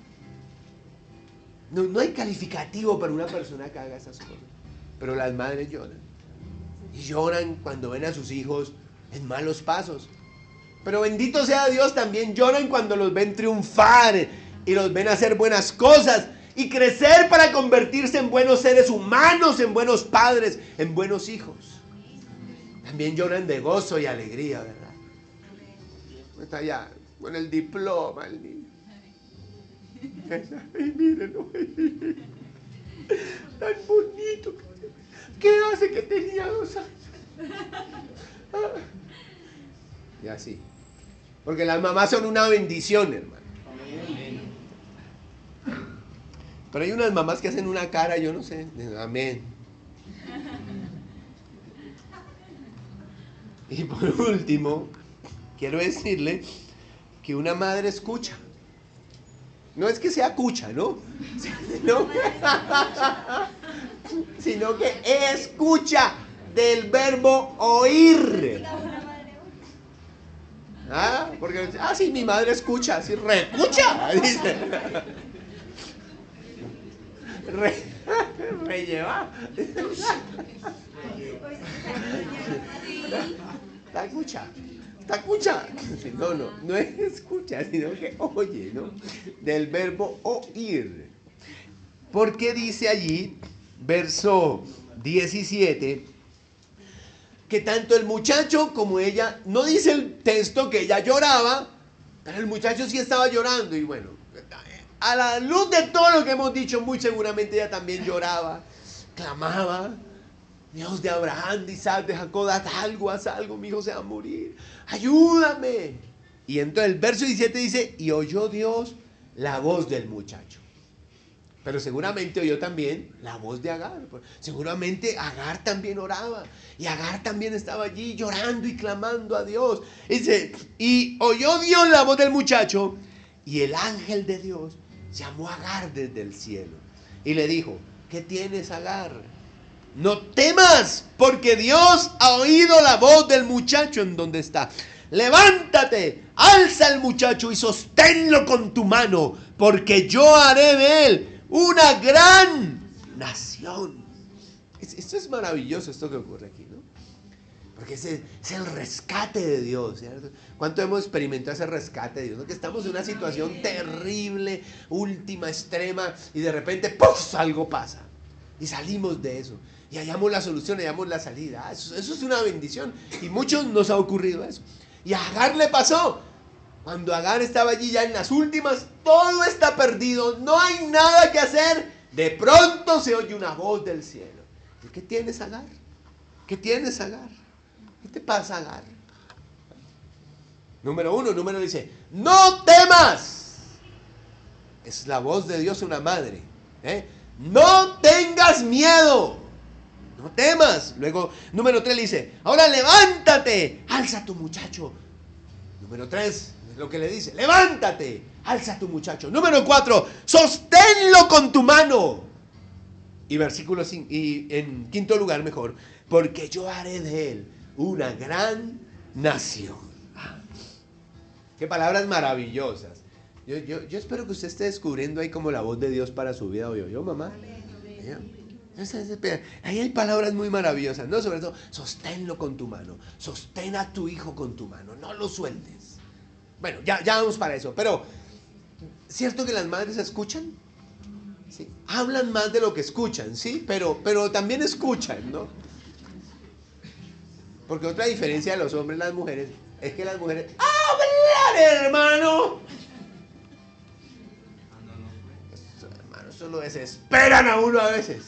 No, no hay calificativo para una persona que haga esas cosas. Pero las madres lloran. Y lloran cuando ven a sus hijos en malos pasos. Pero bendito sea Dios, también lloran cuando los ven triunfar y los ven hacer buenas cosas y crecer para convertirse en buenos seres humanos, en buenos padres, en buenos hijos. También lloran de gozo y alegría, ¿verdad? Está allá con el diploma el niño. Ay, mírenlo. Tan bonito. ¿Qué hace que tenía dos años? Y así. Porque las mamás son una bendición, hermano. Pero hay unas mamás que hacen una cara, yo no sé. Amén. Y por último, quiero decirle que una madre escucha. No es que sea cucha, ¿no? Sino que, sino que escucha del verbo oír. ¿Ah? Porque, ah, sí, mi madre escucha, así, recucha, dice. Re, relleva. La escucha. Escucha. No, no, no es escucha, sino que oye, ¿no? Del verbo oír. Porque dice allí, verso diecisiete, que tanto el muchacho como ella, no dice el texto que ella lloraba, pero el muchacho sí estaba llorando. Y bueno, a la luz de todo lo que hemos dicho, muy seguramente ella también lloraba, clamaba. Dios de Abraham, de Isaac, de Jacob, haz algo, haz algo, mi hijo se va a morir, ayúdame. Y entonces el verso diecisiete dice, y oyó Dios la voz del muchacho. Pero seguramente oyó también la voz de Agar. Seguramente Agar también oraba. Y Agar también estaba allí llorando y clamando a Dios. Y dice, y oyó Dios la voz del muchacho, y el ángel de Dios llamó a Agar desde el cielo. Y le dijo, ¿qué tienes, Agar? No temas, porque Dios ha oído la voz del muchacho en donde está. Levántate, alza al muchacho y sosténlo con tu mano, porque yo haré de él una gran nación. Esto es maravilloso, esto que ocurre aquí, ¿no? Porque es el, es el rescate de Dios, ¿cierto? ¿Cuánto hemos experimentado ese rescate de Dios? ¿No? Que estamos en una situación terrible, última, extrema, y de repente, ¡puf!, algo pasa. Y salimos de eso. Y hallamos la solución, hallamos la salida. Ah, eso, eso es una bendición. Y muchos nos ha ocurrido eso. Y a Agar le pasó. Cuando Agar estaba allí ya en las últimas, todo está perdido, no hay nada que hacer. De pronto se oye una voz del cielo. ¿Qué tienes, Agar? ¿Qué tienes, Agar? ¿Qué te pasa, Agar? Número uno, número dice, no temas. Es la voz de Dios, una madre. ¿eh? No tengas miedo. No temas. Luego, número tres le dice, ahora levántate, alza a tu muchacho. Número tres, es lo que le dice, levántate, alza a tu muchacho. Número cuatro, sosténlo con tu mano. Y versículo cinco, y en quinto lugar mejor, porque yo haré de él una gran nación. Ah, qué palabras maravillosas. Yo, yo, yo espero que usted esté descubriendo ahí como la voz de Dios para su vida hoy. ¿Yo, mamá? Ahí hay palabras muy maravillosas, ¿no? Sobre todo, sosténlo con tu mano. Sostén a tu hijo con tu mano. No lo sueltes. Bueno, ya, ya vamos para eso. Pero, ¿cierto que las madres escuchan? ¿Sí? Hablan más de lo que escuchan, ¿sí? Pero, pero también escuchan, ¿no? Porque otra diferencia de los hombres y las mujeres es que las mujeres ¡hablan, hermano! Eso, hermano, eso lo desesperan a uno a veces.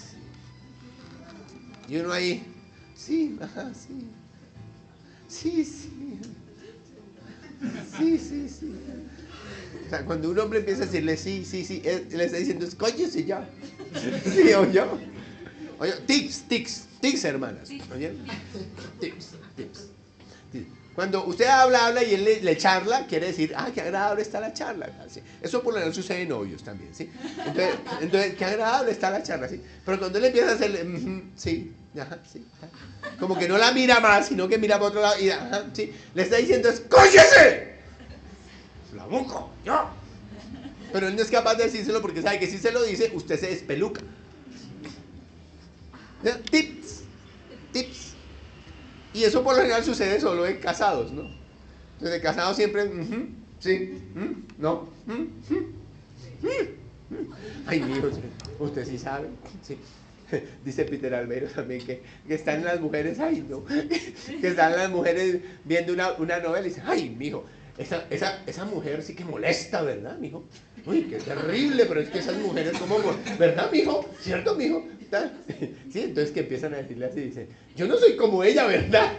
Y uno ahí, sí, ajá, sí. Sí, sí. Sí, sí, sí. O sea, cuando un hombre empieza a decirle sí, sí, sí, él le está diciendo, escóllese ya. ¿Sí o yo? Oye, tics, tics, tics, hermanas. ¿Oye? Tics, tics. Cuando usted habla, habla y él le, le charla, quiere decir, ah, qué agradable está la charla. ¿Sí? Eso por lo general sucede en novios también, ¿sí? Entonces, entonces, qué agradable está la charla, ¿sí? Pero cuando él empieza a hacerle, mm, sí, ajá, sí, ajá. Como que no la mira más, sino que mira para otro lado y, ajá, sí, le está diciendo, ¡escóllese! La boca, ya. Pero él no es capaz de decírselo porque sabe que si se lo dice, usted se despeluca. ¿Ya? Tips, tips. Y eso por lo general sucede solo en casados, ¿no? Entonces, de casados siempre, uh-huh, sí, uh, no, uh, uh, uh, uh. Ay, mío, usted sí sabe, sí. Dice Peter Albeiro también que, que están las mujeres, ay, no, que están las mujeres viendo una, una novela y dicen, ay, mijo, esa, esa, esa mujer sí que molesta, ¿verdad, mijo? Uy, qué terrible, pero es que esas mujeres como, ¿verdad, mijo? ¿Cierto, mijo? Sí, entonces que empiezan a decirle así, dicen, yo no soy como ella, ¿verdad?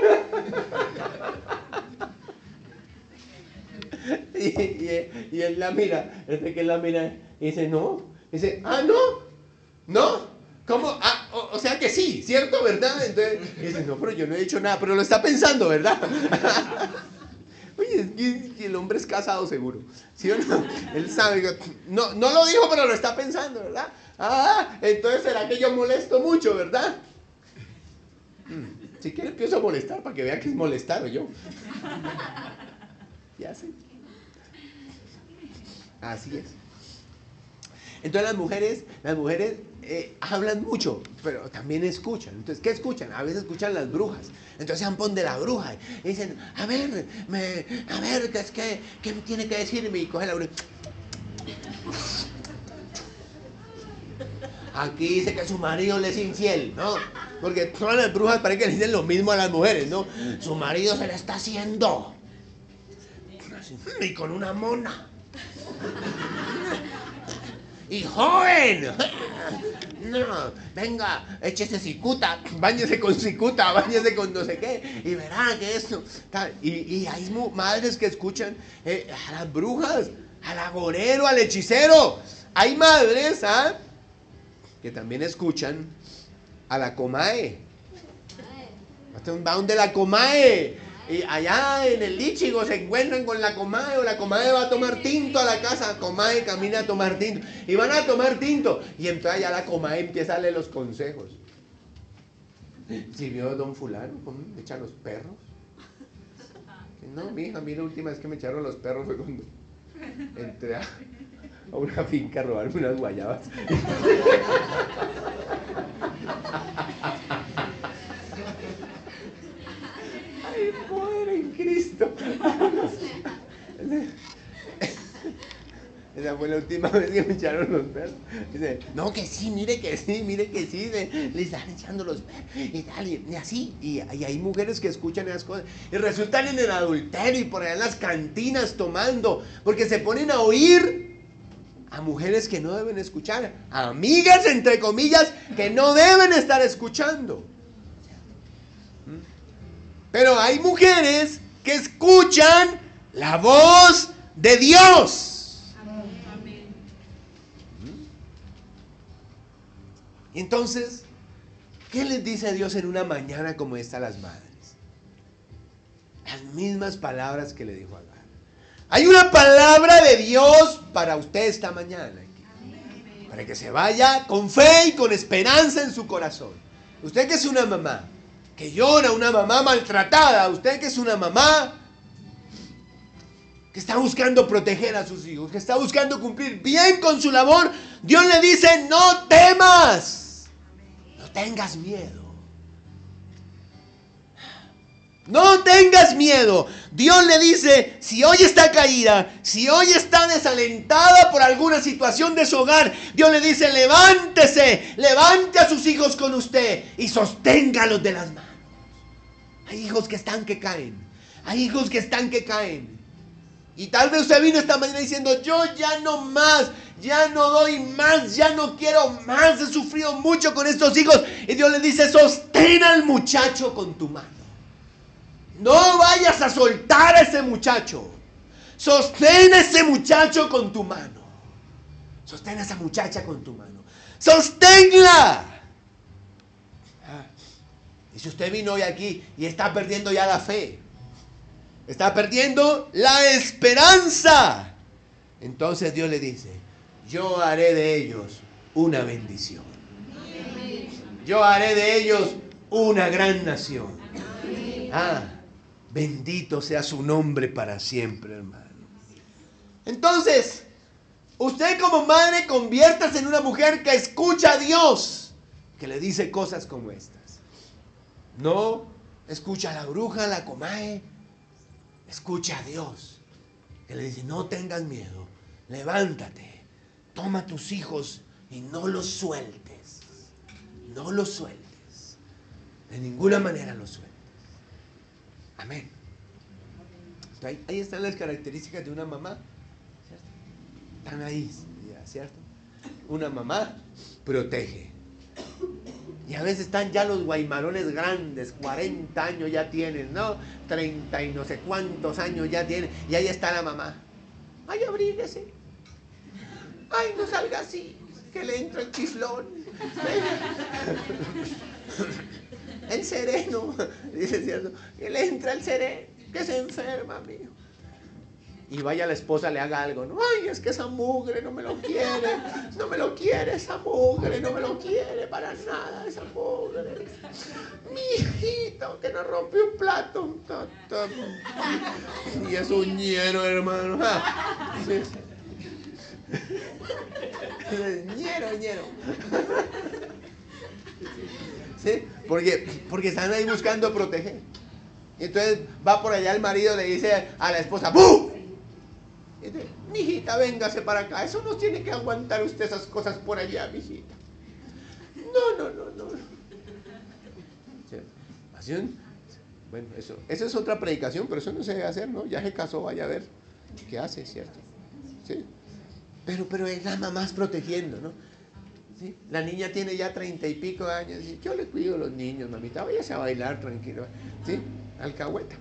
y, y, y él la mira, desde que él la mira, y dice, no, dice, ah, no, no, ¿cómo? Ah, o, o sea que sí, ¿cierto, verdad? Entonces, y dice, no, pero yo no he dicho nada, pero lo está pensando, ¿verdad? Oye, es que el hombre es casado seguro, ¿sí o no? Él sabe, no, no lo dijo, pero lo está pensando, ¿verdad? Ah, entonces será que yo molesto mucho, ¿verdad? Hmm. Si quiere empiezo a molestar para que vea que es molestar o yo. Ya sé. Así es. Entonces las mujeres, las mujeres eh, hablan mucho, pero también escuchan. Entonces, ¿qué escuchan? A veces escuchan las brujas. Entonces se ponen de la bruja y dicen, a ver, me, a ver, ¿qué, es que, ¿qué me tiene que decirme? Y coge la bruja. Aquí dice que su marido le es infiel, ¿no? Porque todas las brujas parece que le dicen lo mismo a las mujeres, ¿no? Su marido se le está haciendo. Y con una mona. Y joven. No, venga, échese cicuta, báñese con cicuta, báñese con no sé qué, y verá que esto. Y, y hay madres que escuchan eh, a las brujas, al agorero, al hechicero. Hay madres, ¿ah? que también escuchan a la comae. Va donde la comae. Y allá en el Líchigo se encuentran con la comae, o la comae va a tomar tinto a la casa. Comae camina a tomar tinto. Y van a tomar tinto. Y entonces allá la comae empieza a darle los consejos. Si vio a don fulano, ¿cómo me echan los perros? No, mija, a mí la última vez que me echaron los perros fue cuando entré a, a una finca a robarme unas guayabas. Ay, poder en Cristo. Esa fue la última vez que me echaron los perros. Dice, no, que sí, mire que sí, mire que sí. Le, le están echando los perros y tal, y, y así. Y, y hay mujeres que escuchan esas cosas. Y resultan en el adulterio y por allá en las cantinas tomando. Porque se ponen a oír a mujeres que no deben escuchar. A amigas, entre comillas, que no deben estar escuchando. Pero hay mujeres que escuchan la voz de Dios. Amén. Y entonces, ¿qué les dice Dios en una mañana como esta a las madres? Las mismas palabras que le dijo a Agar. Hay una palabra de Dios para usted esta mañana. Para que se vaya con fe y con esperanza en su corazón. Usted que es una mamá que llora, una mamá maltratada, usted que es una mamá que está buscando proteger a sus hijos, que está buscando cumplir bien con su labor, Dios le dice, no temas, no tengas miedo. No tengas miedo. Dios le dice, si hoy está caída, si hoy está desalentada por alguna situación de su hogar, Dios le dice, levántese, levante a sus hijos con usted y sosténgalos de las manos. Hay hijos que están que caen. Hay hijos que están que caen. Y tal vez usted vino esta mañana diciendo, yo ya no más, ya no doy más, ya no quiero más, he sufrido mucho con estos hijos. Y Dios le dice, sostén al muchacho con tu mano. No vayas a soltar a ese muchacho. Sostén a ese muchacho con tu mano. Sostén a esa muchacha con tu mano. Sosténla. Ah. Y si usted vino hoy aquí y está perdiendo ya la fe, está perdiendo la esperanza, entonces Dios le dice, yo haré de ellos una bendición. Yo haré de ellos una gran nación. Ah, bendito sea su nombre para siempre, hermano. Entonces, usted como madre, conviértase en una mujer que escucha a Dios, que le dice cosas como estas. No escucha a la bruja, a la comadre. Escucha a Dios, que le dice, no tengas miedo, levántate, toma a tus hijos y no los sueltes. No los sueltes. De ninguna manera los sueltes. Amén. Ahí, ahí están las características de una mamá, ¿cierto? Están ahí, ¿cierto? Una mamá protege. Y a veces están ya los guaymarones grandes, cuarenta años ya tienen, ¿no? treinta y no sé cuántos años ya tienen. Y ahí está la mamá. Ay, abríguese. Ay, no salga así, que le entra el chiflón. El sereno, dice, ¿cierto? Que le entra el sereno, que se enferma, amigo. Y vaya la esposa, le haga algo, ¿no? Ay, es que esa mugre no me lo quiere, no me lo quiere esa mugre, no me lo quiere para nada esa mugre. Mi hijito, que nos rompió un plato. Y es un ñero, hermano. Sí. Ñero, ñero. ¿Sí? Porque, porque están ahí buscando proteger. Y entonces va por allá el marido, le dice a la esposa, ¡bú! Mijita, véngase para acá. Eso no tiene que aguantar usted esas cosas por allá, mijita. No, no, no, no. ¿Sí? Bueno, eso, eso es otra predicación, pero eso no se debe hacer, ¿no? Ya se casó, vaya a ver qué hace, ¿cierto? ¿Sí? Pero, pero es la mamá protegiendo, ¿no? ¿Sí? La niña tiene ya treinta y pico de años. Y yo le cuido a los niños, mamita. Váyase a bailar tranquilo. ¿Sí? Alcahueta.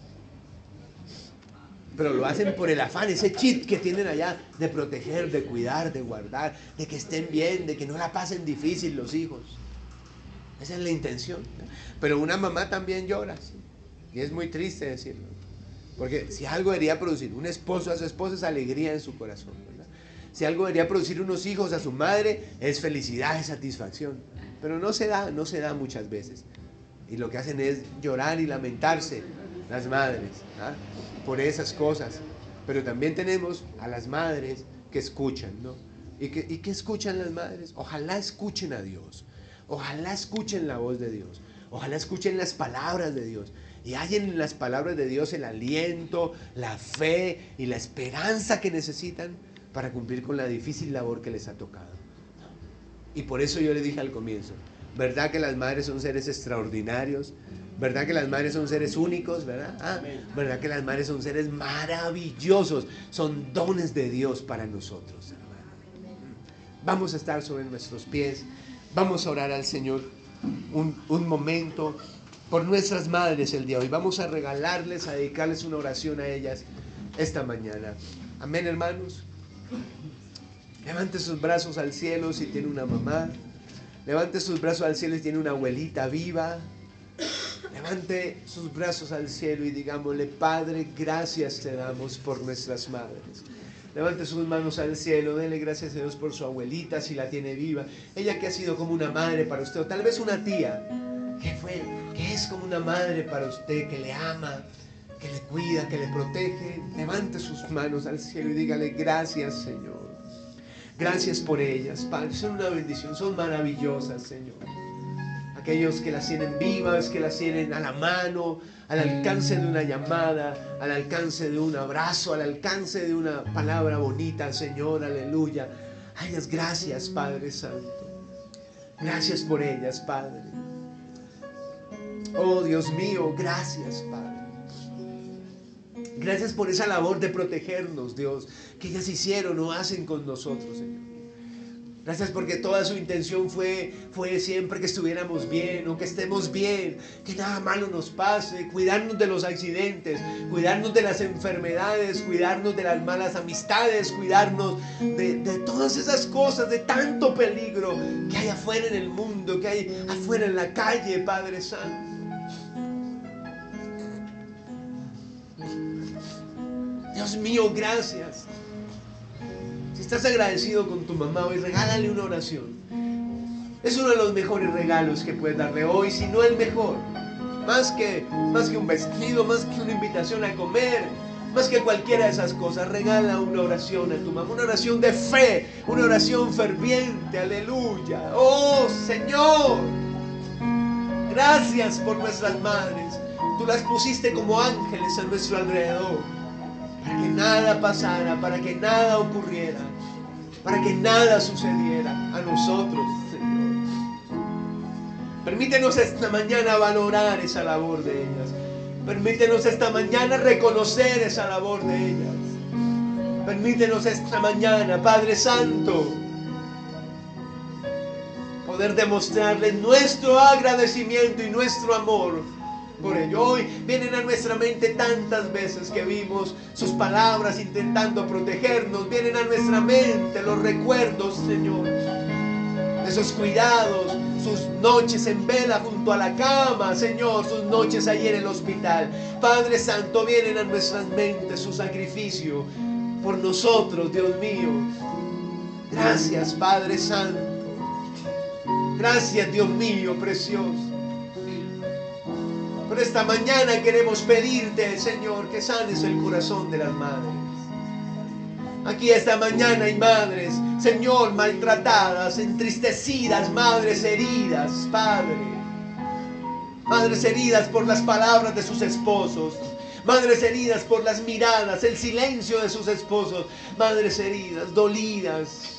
Pero lo hacen por el afán, ese chip que tienen allá de proteger, de cuidar, de guardar, de que estén bien, de que no la pasen difícil los hijos. Esa es la intención, ¿no? Pero una mamá también llora, ¿sí? Y es muy triste decirlo. Porque si algo debería producir un esposo a su esposa es alegría en su corazón, ¿verdad? Si algo debería producir unos hijos a su madre es felicidad, es satisfacción. Pero no se da, no se da muchas veces. Y lo que hacen es llorar y lamentarse las madres, ¿ah? Por esas cosas. Pero también tenemos a las madres que escuchan, ¿no? ¿Y que, y que escuchan las madres? Ojalá escuchen a Dios. Ojalá escuchen la voz de Dios. Ojalá escuchen las palabras de Dios. Y hallen en las palabras de Dios el aliento, la fe y la esperanza que necesitan para cumplir con la difícil labor que les ha tocado. Y por eso yo le dije al comienzo, ¿verdad que las madres son seres extraordinarios? ¿Verdad que las madres son seres únicos? ¿Verdad? Ah, ¿verdad que las madres son seres maravillosos? Son dones de Dios para nosotros, hermano. Vamos a estar sobre nuestros pies. Vamos a orar al Señor un, un momento por nuestras madres el día de hoy. Vamos a regalarles, a dedicarles una oración a ellas esta mañana. Amén, hermanos. Levante sus brazos al cielo si tiene una mamá. Levante sus brazos al cielo si tiene una abuelita viva. Levante sus brazos al cielo y digámosle, Padre, gracias te damos por nuestras madres. Levante sus manos al cielo, denle gracias a Dios por su abuelita, si la tiene viva. Ella que ha sido como una madre para usted, o tal vez una tía, que fue, que es como una madre para usted, que le ama, que le cuida, que le protege. Levante sus manos al cielo y dígale, gracias, Señor. Gracias por ellas, Padre. Son una bendición, son maravillosas, Señor. Aquellos que las tienen vivas, que las tienen a la mano, al alcance de una llamada, al alcance de un abrazo, al alcance de una palabra bonita, Señor, aleluya. A ellas gracias, Padre Santo. Gracias por ellas, Padre. Oh, Dios mío, gracias, Padre. Gracias por esa labor de protegernos, Dios, que ellas hicieron o hacen con nosotros, Señor. Gracias porque toda su intención fue, fue siempre que estuviéramos bien o que estemos bien, que nada malo nos pase, cuidarnos de los accidentes, cuidarnos de las enfermedades, cuidarnos de las malas amistades, cuidarnos de, de todas esas cosas, de tanto peligro que hay afuera en el mundo, que hay afuera en la calle, Padre Santo. Dios mío, gracias. Si estás agradecido con tu mamá hoy, regálale una oración. Es uno de los mejores regalos que puedes darle hoy, si no el mejor. Más que, más que un vestido, más que una invitación a comer, más que cualquiera de esas cosas, regala una oración a tu mamá, una oración de fe, una oración ferviente, aleluya. Oh Señor, gracias por nuestras madres. Tú las pusiste como ángeles a nuestro alrededor, para que nada pasara, para que nada ocurriera, para que nada sucediera a nosotros, Señor. Permítenos esta mañana valorar esa labor de ellas. Permítenos esta mañana reconocer esa labor de ellas. Permítenos esta mañana, Padre Santo, poder demostrarles nuestro agradecimiento y nuestro amor por ello. Hoy vienen a nuestra mente tantas veces que vimos sus palabras intentando protegernos. Vienen a nuestra mente los recuerdos, Señor, de sus cuidados, sus noches en vela junto a la cama, Señor, sus noches allí en el hospital. Padre Santo, vienen a nuestras mentes su sacrificio por nosotros, Dios mío. Gracias, Padre Santo. Gracias, Dios mío, precioso. Por esta mañana queremos pedirte, Señor, que sanes el corazón de las madres. Aquí esta mañana hay madres, Señor, maltratadas, entristecidas, madres heridas, Padre. Madres heridas por las palabras de sus esposos. Madres heridas por las miradas, el silencio de sus esposos. Madres heridas, dolidas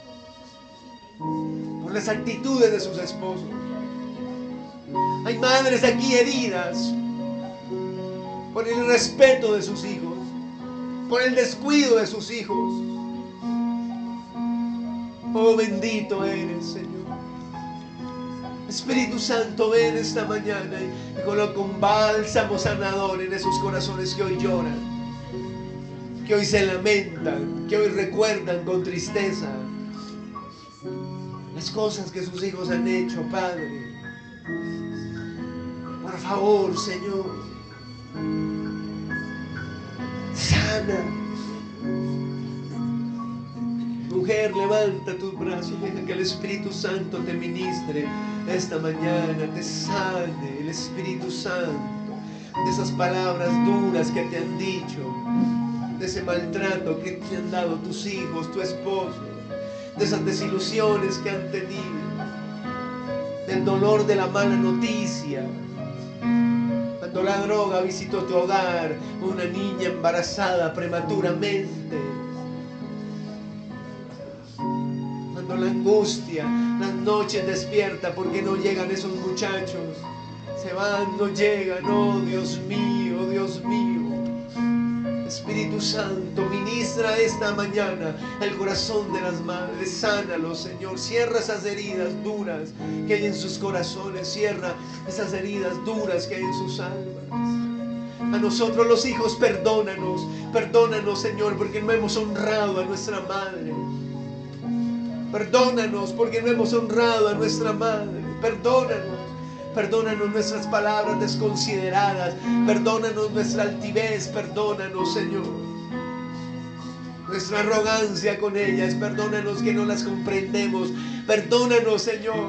por las actitudes de sus esposos. Hay madres aquí heridas por el irrespeto de sus hijos, por el descuido de sus hijos. Oh, bendito eres, Señor. Espíritu Santo, ven esta mañana y coloca un bálsamo sanador en esos corazones que hoy lloran, que hoy se lamentan, que hoy recuerdan con tristeza las cosas que sus hijos han hecho, Padre. Por favor, Señor, sana. Mujer, levanta tus brazos y deja que el Espíritu Santo te ministre esta mañana, te sane el Espíritu Santo de esas palabras duras que te han dicho, de ese maltrato que te han dado tus hijos, tu esposo, de esas desilusiones que han tenido, del dolor de la mala noticia. Cuando la droga visitó tu hogar, una niña embarazada prematuramente. Cuando la angustia, las noches despierta porque no llegan esos muchachos. Se van, no llegan, oh Dios mío, Dios mío. Espíritu Santo, ministra esta mañana el corazón de las madres, sánalos, Señor, cierra esas heridas duras que hay en sus corazones, cierra esas heridas duras que hay en sus almas. A nosotros los hijos, perdónanos, perdónanos, Señor, porque no hemos honrado a nuestra madre. Perdónanos porque no hemos honrado a nuestra madre, perdónanos. Perdónanos nuestras palabras desconsideradas. Perdónanos nuestra altivez. Perdónanos, Señor, nuestra arrogancia con ellas. Perdónanos que no las comprendemos. Perdónanos, Señor,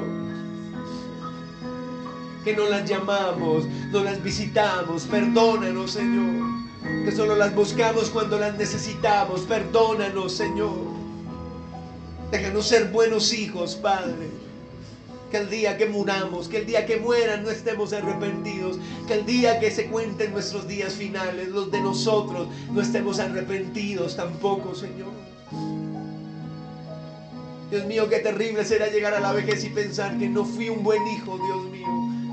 que no las llamamos, no las visitamos. Perdónanos, Señor, que solo las buscamos cuando las necesitamos. Perdónanos, Señor. Déjanos ser buenos hijos, Padre. Que el día que muramos, que el día que mueran no estemos arrepentidos. Que el día que se cuenten nuestros días finales, los de nosotros, no estemos arrepentidos tampoco, Señor. Dios mío, qué terrible será llegar a la vejez y pensar que no fui un buen hijo, Dios mío.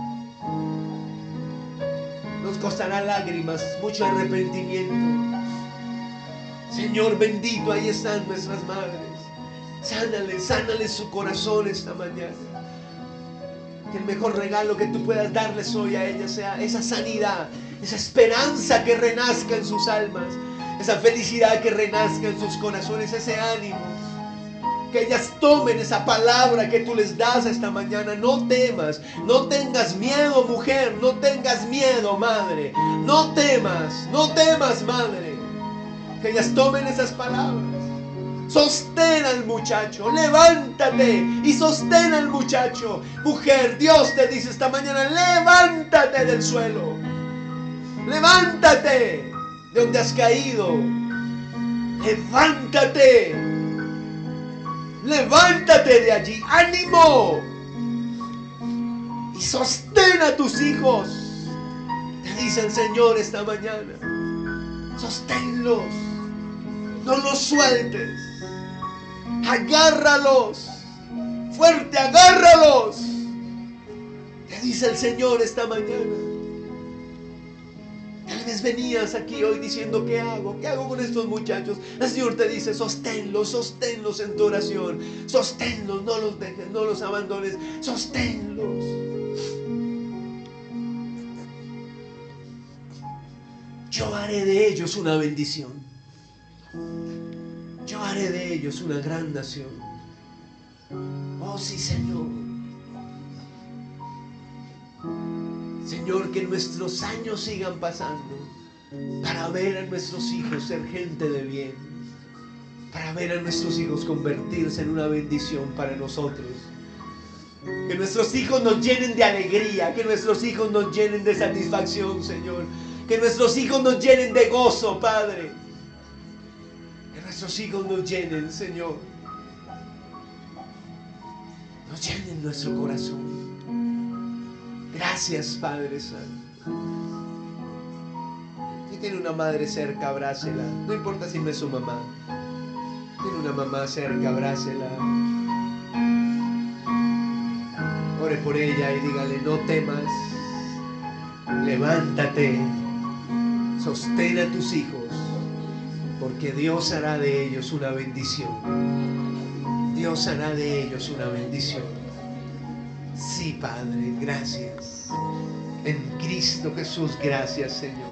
Nos costará lágrimas, mucho arrepentimiento. Señor bendito, ahí están nuestras madres. Sánale, sánale su corazón esta mañana. Que el mejor regalo que tú puedas darles hoy a ella sea esa sanidad, esa esperanza que renazca en sus almas, esa felicidad que renazca en sus corazones, ese ánimo. Que ellas tomen esa palabra que tú les das esta mañana. No temas, no tengas miedo, mujer, no tengas miedo, madre. No temas, no temas, madre. Que ellas tomen esas palabras. Sostén al muchacho, levántate y sostén al muchacho. Mujer, Dios te dice esta mañana, levántate del suelo. Levántate de donde has caído. Levántate. Levántate de allí. ¡Ánimo! Y sostén a tus hijos. Te dice el Señor esta mañana. Sosténlos. No los sueltes. Agárralos. Fuerte, agárralos. Te dice el Señor esta mañana. Tal vez venías aquí hoy diciendo, ¿qué hago? ¿Qué hago con estos muchachos? El Señor te dice, sosténlos, sosténlos en tu oración. Sosténlos, no los dejes, no los abandones. Sosténlos. Yo haré de ellos una bendición. Yo haré de ellos una gran nación. Oh sí, Señor. Señor, que nuestros años sigan pasando para ver a nuestros hijos ser gente de bien, para ver a nuestros hijos convertirse en una bendición para nosotros. Que nuestros hijos nos llenen de alegría, que nuestros hijos nos llenen de satisfacción, Señor. Que nuestros hijos nos llenen de gozo, Padre. Que nuestros hijos nos llenen, Señor. Nos llenen nuestro corazón. Gracias, Padre Santo. Si tiene una madre cerca, abrácela. No importa si no es su mamá. Tiene una mamá cerca, abrácela. Ore por ella y dígale, no temas. Levántate. Sostén a tus hijos. Porque Dios hará de ellos una bendición. Dios hará de ellos una bendición. Sí, Padre, gracias. En Cristo Jesús, gracias, Señor.